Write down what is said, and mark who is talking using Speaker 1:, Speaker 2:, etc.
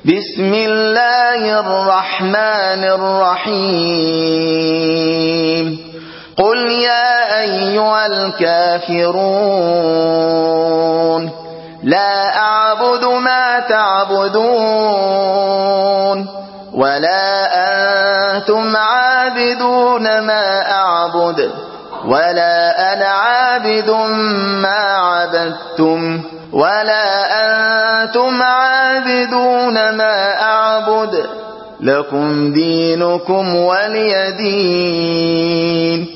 Speaker 1: بسم الله الرحمن الرحيم قل يا أيها الكافرون لا أعبد ما تعبدون ولا أنتم عابدون ما أعبد ولا أنا عابد ما عبدتم ولا أنتم عابدون ما أعبد لكم دينكم ولي دين.